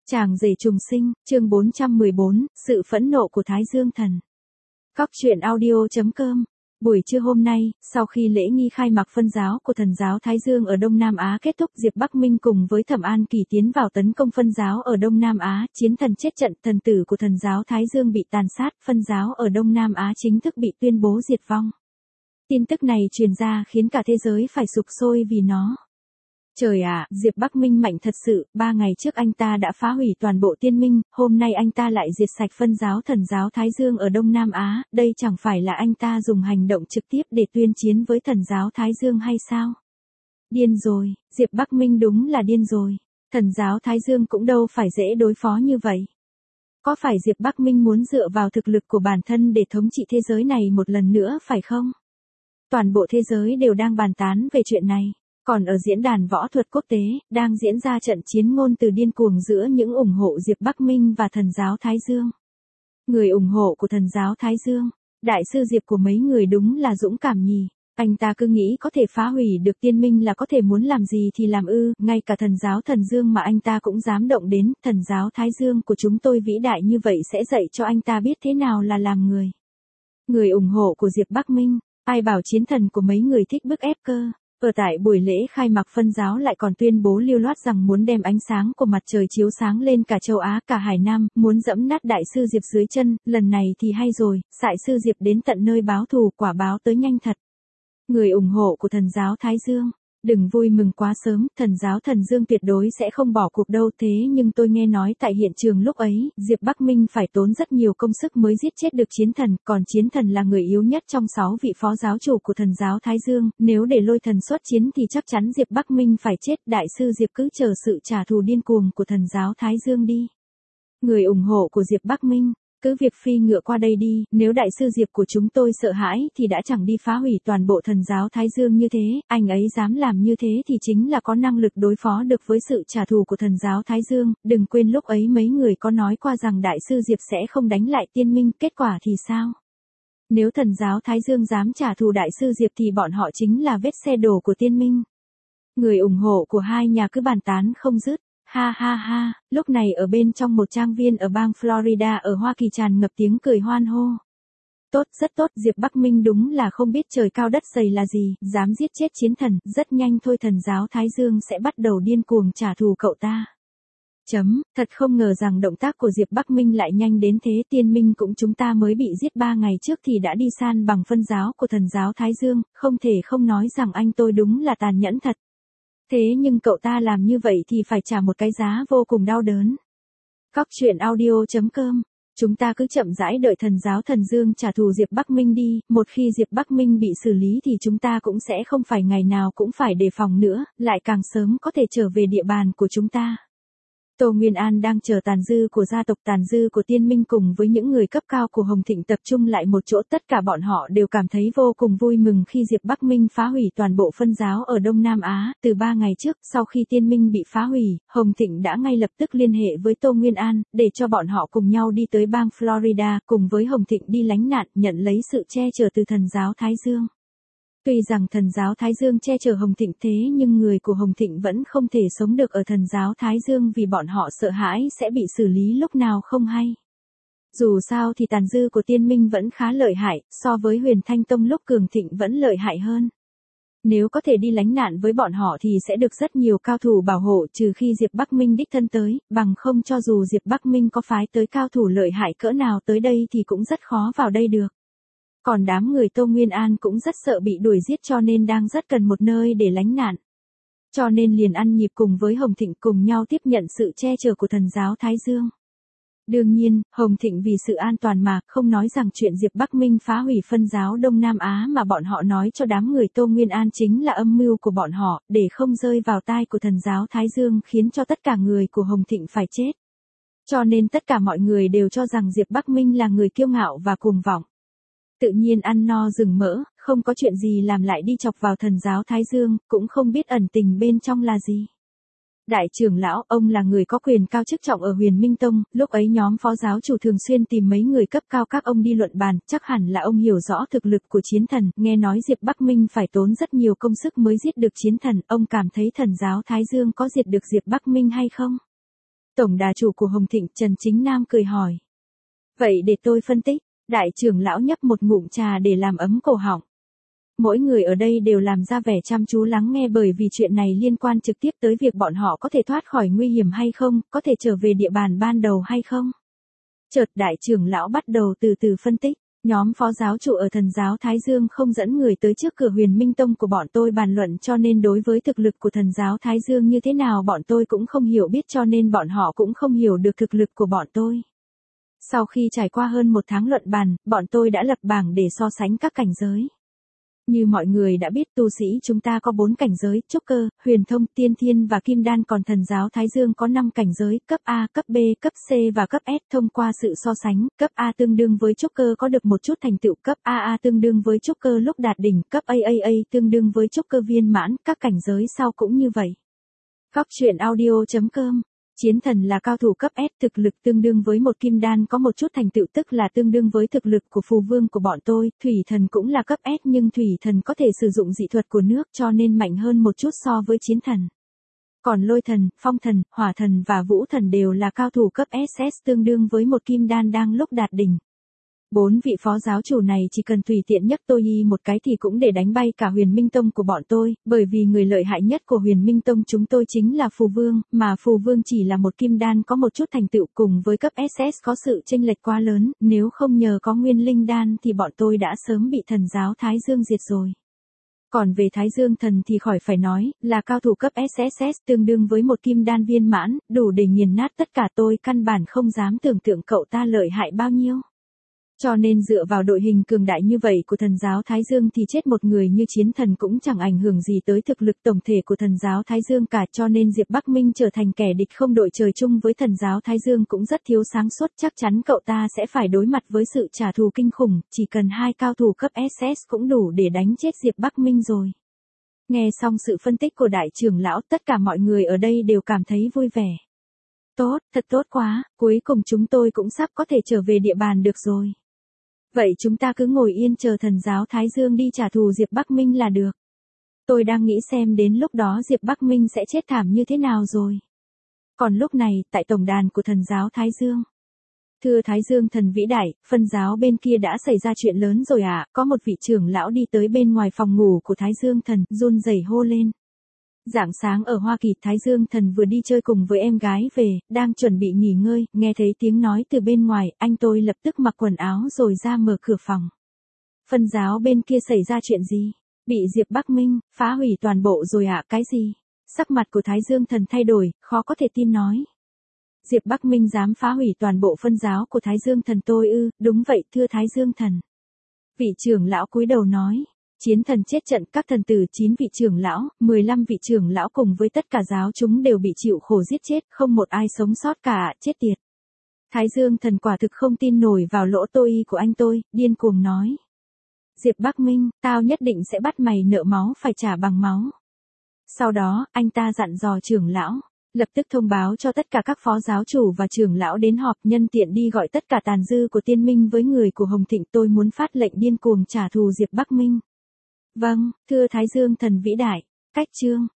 Chàng rể trùng sinh, chương 414, sự phẫn nộ của Thái Dương Thần. Cóc truyện audio.com. Buổi trưa hôm nay, sau khi lễ nghi khai mạc phân giáo của thần giáo Thái Dương ở Đông Nam Á kết thúc, Diệp Bắc Minh cùng với Thẩm An Kỳ tiến vào tấn công phân giáo ở Đông Nam Á, chiến thần chết trận, thần tử của thần giáo Thái Dương bị tàn sát, phân giáo ở Đông Nam Á chính thức bị tuyên bố diệt vong. Tin tức này truyền ra khiến cả thế giới phải sục sôi vì nó. Trời ạ, Diệp Bắc Minh mạnh thật sự, 3 ngày trước anh ta đã phá hủy toàn bộ tiên minh, hôm nay anh ta lại diệt sạch phân giáo thần giáo Thái Dương ở Đông Nam Á, đây chẳng phải là anh ta dùng hành động trực tiếp để tuyên chiến với thần giáo Thái Dương hay sao? Điên rồi, Diệp Bắc Minh đúng là điên rồi, thần giáo Thái Dương cũng đâu phải dễ đối phó như vậy. Có phải Diệp Bắc Minh muốn dựa vào thực lực của bản thân để thống trị thế giới này một lần nữa phải không? Toàn bộ thế giới đều đang bàn tán về chuyện này. Còn ở diễn đàn võ thuật quốc tế, đang diễn ra trận chiến ngôn từ điên cuồng giữa những ủng hộ Diệp Bắc Minh và thần giáo Thái Dương. Người ủng hộ của thần giáo Thái Dương, đại sư Diệp của mấy người đúng là dũng cảm nhỉ. Anh ta cứ nghĩ có thể phá hủy được tiên minh là có thể muốn làm gì thì làm ư, ngay cả thần giáo thần Dương mà anh ta cũng dám động đến, thần giáo Thái Dương của chúng tôi vĩ đại như vậy sẽ dạy cho anh ta biết thế nào là làm người. Người ủng hộ của Diệp Bắc Minh, ai bảo chiến thần của mấy người thích bức ép cơ. Ở tại buổi lễ khai mạc phân giáo lại còn tuyên bố lưu loát rằng muốn đem ánh sáng của mặt trời chiếu sáng lên cả châu Á cả Hải Nam, muốn dẫm nát đại sư Diệp dưới chân, lần này thì hay rồi, đại sư Diệp đến tận nơi báo thù, quả báo tới nhanh thật. Người ủng hộ của thần giáo Thái Dương, đừng vui mừng quá sớm, thần giáo thần Dương tuyệt đối sẽ không bỏ cuộc đâu, thế nhưng tôi nghe nói tại hiện trường lúc ấy, Diệp Bắc Minh phải tốn rất nhiều công sức mới giết chết được chiến thần, còn chiến thần là người yếu nhất trong 6 vị phó giáo chủ của thần giáo Thái Dương, nếu để lôi thần xuất chiến thì chắc chắn Diệp Bắc Minh phải chết, đại sư Diệp cứ chờ sự trả thù điên cuồng của thần giáo Thái Dương đi. Người ủng hộ của Diệp Bắc Minh, cứ việc phi ngựa qua đây đi, nếu đại sư Diệp của chúng tôi sợ hãi thì đã chẳng đi phá hủy toàn bộ thần giáo Thái Dương như thế, anh ấy dám làm như thế thì chính là có năng lực đối phó được với sự trả thù của thần giáo Thái Dương, đừng quên lúc ấy mấy người có nói qua rằng đại sư Diệp sẽ không đánh lại tiên minh, kết quả thì sao? Nếu thần giáo Thái Dương dám trả thù đại sư Diệp thì bọn họ chính là vết xe đổ của tiên minh. Người ủng hộ của hai nhà cứ bàn tán không dứt. Ha ha ha, lúc này ở bên trong một trang viên ở bang Florida ở Hoa Kỳ tràn ngập tiếng cười hoan hô. Tốt, rất tốt, Diệp Bắc Minh đúng là không biết trời cao đất dày là gì, dám giết chết chiến thần, rất nhanh thôi thần giáo Thái Dương sẽ bắt đầu điên cuồng trả thù cậu ta. Thật không ngờ rằng động tác của Diệp Bắc Minh lại nhanh đến thế, tiên minh cũng chúng ta mới bị giết 3 ngày trước thì đã đi san bằng phân giáo của thần giáo Thái Dương, không thể không nói rằng anh tôi đúng là tàn nhẫn thật. Thế nhưng cậu ta làm như vậy thì phải trả một cái giá vô cùng đau đớn. Cóc truyện audio.com. Chúng ta cứ chậm rãi đợi thần giáo thần Dương trả thù Diệp Bắc Minh đi, một khi Diệp Bắc Minh bị xử lý thì chúng ta cũng sẽ không phải ngày nào cũng phải đề phòng nữa, lại càng sớm có thể trở về địa bàn của chúng ta. Tô Nguyên An đang chờ tàn dư của gia tộc tàn dư của tiên minh cùng với những người cấp cao của Hồng Thịnh tập trung lại một chỗ, tất cả bọn họ đều cảm thấy vô cùng vui mừng khi Diệp Bắc Minh phá hủy toàn bộ phân giáo ở Đông Nam Á, từ 3 ngày trước, sau khi tiên minh bị phá hủy, Hồng Thịnh đã ngay lập tức liên hệ với Tô Nguyên An, để cho bọn họ cùng nhau đi tới bang Florida, cùng với Hồng Thịnh đi lánh nạn, nhận lấy sự che chở từ thần giáo Thái Dương. Tuy rằng thần giáo Thái Dương che chở Hồng Thịnh thế nhưng người của Hồng Thịnh vẫn không thể sống được ở thần giáo Thái Dương vì bọn họ sợ hãi sẽ bị xử lý lúc nào không hay. Dù sao thì tàn dư của tiên minh vẫn khá lợi hại, so với Huyền Thanh Tông lúc cường thịnh vẫn lợi hại hơn. Nếu có thể đi lánh nạn với bọn họ thì sẽ được rất nhiều cao thủ bảo hộ, trừ khi Diệp Bắc Minh đích thân tới, bằng không cho dù Diệp Bắc Minh có phái tới cao thủ lợi hại cỡ nào tới đây thì cũng rất khó vào đây được. Còn đám người Tô Nguyên An cũng rất sợ bị đuổi giết cho nên đang rất cần một nơi để lánh nạn. Cho nên liền ăn nhịp cùng với Hồng Thịnh cùng nhau tiếp nhận sự che chở của thần giáo Thái Dương. Đương nhiên, Hồng Thịnh vì sự an toàn mà không nói rằng chuyện Diệp Bắc Minh phá hủy phân giáo Đông Nam Á mà bọn họ nói cho đám người Tô Nguyên An chính là âm mưu của bọn họ, để không rơi vào tai của thần giáo Thái Dương khiến cho tất cả người của Hồng Thịnh phải chết. Cho nên tất cả mọi người đều cho rằng Diệp Bắc Minh là người kiêu ngạo và cuồng vọng. Tự nhiên ăn no rừng mỡ, không có chuyện gì làm lại đi chọc vào thần giáo Thái Dương, cũng không biết ẩn tình bên trong là gì. Đại trưởng lão, ông là người có quyền cao chức trọng ở Huyền Minh Tông, lúc ấy nhóm phó giáo chủ thường xuyên tìm mấy người cấp cao các ông đi luận bàn, chắc hẳn là ông hiểu rõ thực lực của chiến thần, nghe nói Diệp Bắc Minh phải tốn rất nhiều công sức mới giết được chiến thần, ông cảm thấy thần giáo Thái Dương có diệt được Diệp Bắc Minh hay không? Tổng đà chủ của Hồng Thịnh Trần Chính Nam cười hỏi. Vậy để tôi phân tích, đại trưởng lão nhấp một ngụm trà để làm ấm cổ họng. Mỗi người ở đây đều làm ra vẻ chăm chú lắng nghe bởi vì chuyện này liên quan trực tiếp tới việc bọn họ có thể thoát khỏi nguy hiểm hay không, có thể trở về địa bàn ban đầu hay không. Chợt đại trưởng lão bắt đầu từ từ phân tích. Nhóm phó giáo chủ ở thần giáo Thái Dương không dẫn người tới trước cửa Huyền Minh Tông của bọn tôi bàn luận, cho nên đối với thực lực của thần giáo Thái Dương như thế nào bọn tôi cũng không hiểu biết, cho nên bọn họ cũng không hiểu được thực lực của bọn tôi. Sau khi trải qua hơn một tháng luận bàn, bọn tôi đã lập bảng để so sánh các cảnh giới. Như mọi người đã biết, tu sĩ chúng ta có 4 cảnh giới: trúc cơ, huyền thông, tiên thiên và kim đan, còn thần giáo Thái Dương có 5 cảnh giới: cấp A, cấp B, cấp C và cấp S. Thông qua sự so sánh, cấp A tương đương với trúc cơ có được một chút thành tựu, cấp AA tương đương với trúc cơ lúc đạt đỉnh, cấp AAA tương đương với trúc cơ viên mãn, các cảnh giới sau cũng như vậy. Góc truyện audio.com. Chiến thần là cao thủ cấp S, thực lực tương đương với một kim đan, có một chút thành tựu tức là tương đương với thực lực của phù vương của bọn tôi. Thủy thần cũng là cấp S nhưng thủy thần có thể sử dụng dị thuật của nước cho nên mạnh hơn một chút so với chiến thần. Còn lôi thần, phong thần, hỏa thần và vũ thần đều là cao thủ cấp SS tương đương với một kim đan đang lúc đạt đỉnh. 4 vị phó giáo chủ này chỉ cần tùy tiện nhấc tôi một cái thì cũng để đánh bay cả Huyền Minh Tông của bọn tôi, bởi vì người lợi hại nhất của Huyền Minh Tông chúng tôi chính là phù vương, mà phù vương chỉ là một kim đan có một chút thành tựu, cùng với cấp SS có sự chênh lệch quá lớn, nếu không nhờ có nguyên linh đan thì bọn tôi đã sớm bị thần giáo Thái Dương diệt rồi. Còn về Thái Dương thần thì khỏi phải nói, là cao thủ cấp SSS tương đương với một kim đan viên mãn, đủ để nghiền nát tất cả, tôi căn bản không dám tưởng tượng cậu ta lợi hại bao nhiêu. Cho nên dựa vào đội hình cường đại như vậy của thần giáo Thái Dương thì chết một người như chiến thần cũng chẳng ảnh hưởng gì tới thực lực tổng thể của thần giáo Thái Dương cả, cho nên Diệp Bắc Minh trở thành kẻ địch không đội trời chung với thần giáo Thái Dương cũng rất thiếu sáng suốt, chắc chắn cậu ta sẽ phải đối mặt với sự trả thù kinh khủng, chỉ cần 2 cao thủ cấp SS cũng đủ để đánh chết Diệp Bắc Minh rồi. Nghe xong sự phân tích của đại trưởng lão, tất cả mọi người ở đây đều cảm thấy vui vẻ. Tốt, thật tốt quá, cuối cùng chúng tôi cũng sắp có thể trở về địa bàn được rồi. Vậy chúng ta cứ ngồi yên chờ thần giáo Thái Dương đi trả thù Diệp Bắc Minh là được. Tôi đang nghĩ xem đến lúc đó Diệp Bắc Minh sẽ chết thảm như thế nào rồi. Còn lúc này, tại tổng đàn của thần giáo Thái Dương. Thưa Thái Dương thần vĩ đại, phân giáo bên kia đã xảy ra chuyện lớn rồi ạ, có một vị trưởng lão đi tới bên ngoài phòng ngủ của Thái Dương thần, run rẩy hô lên. Rạng sáng ở Hoa Kỳ, Thái Dương thần vừa đi chơi cùng với em gái về, đang chuẩn bị nghỉ ngơi, nghe thấy tiếng nói từ bên ngoài, anh tôi lập tức mặc quần áo rồi ra mở cửa phòng. Phân giáo bên kia xảy ra chuyện gì? Bị Diệp Bắc Minh phá hủy toàn bộ rồi ạ? Cái gì? Sắc mặt của Thái Dương thần thay đổi, khó có thể tin nói. Diệp Bắc Minh dám phá hủy toàn bộ phân giáo của Thái Dương thần tôi ư? Đúng vậy thưa Thái Dương thần. Vị trưởng lão cúi đầu nói. Chiến thần chết trận, các thần tử 9 vị trưởng lão, 15 vị trưởng lão cùng với tất cả giáo chúng đều bị chịu khổ giết chết, không một ai sống sót cả, chết tiệt. Thái Dương thần quả thực không tin nổi vào lỗ tôi của anh tôi, điên cuồng nói. Diệp Bắc Minh, tao nhất định sẽ bắt mày nợ máu phải trả bằng máu. Sau đó, anh ta dặn dò trưởng lão, lập tức thông báo cho tất cả các phó giáo chủ và trưởng lão đến họp, nhân tiện đi gọi tất cả tàn dư của tiên minh với người của Hồng Thịnh, tôi muốn phát lệnh điên cuồng trả thù Diệp Bắc Minh. Vâng, thưa Thái Dương thần vĩ đại. Cách chương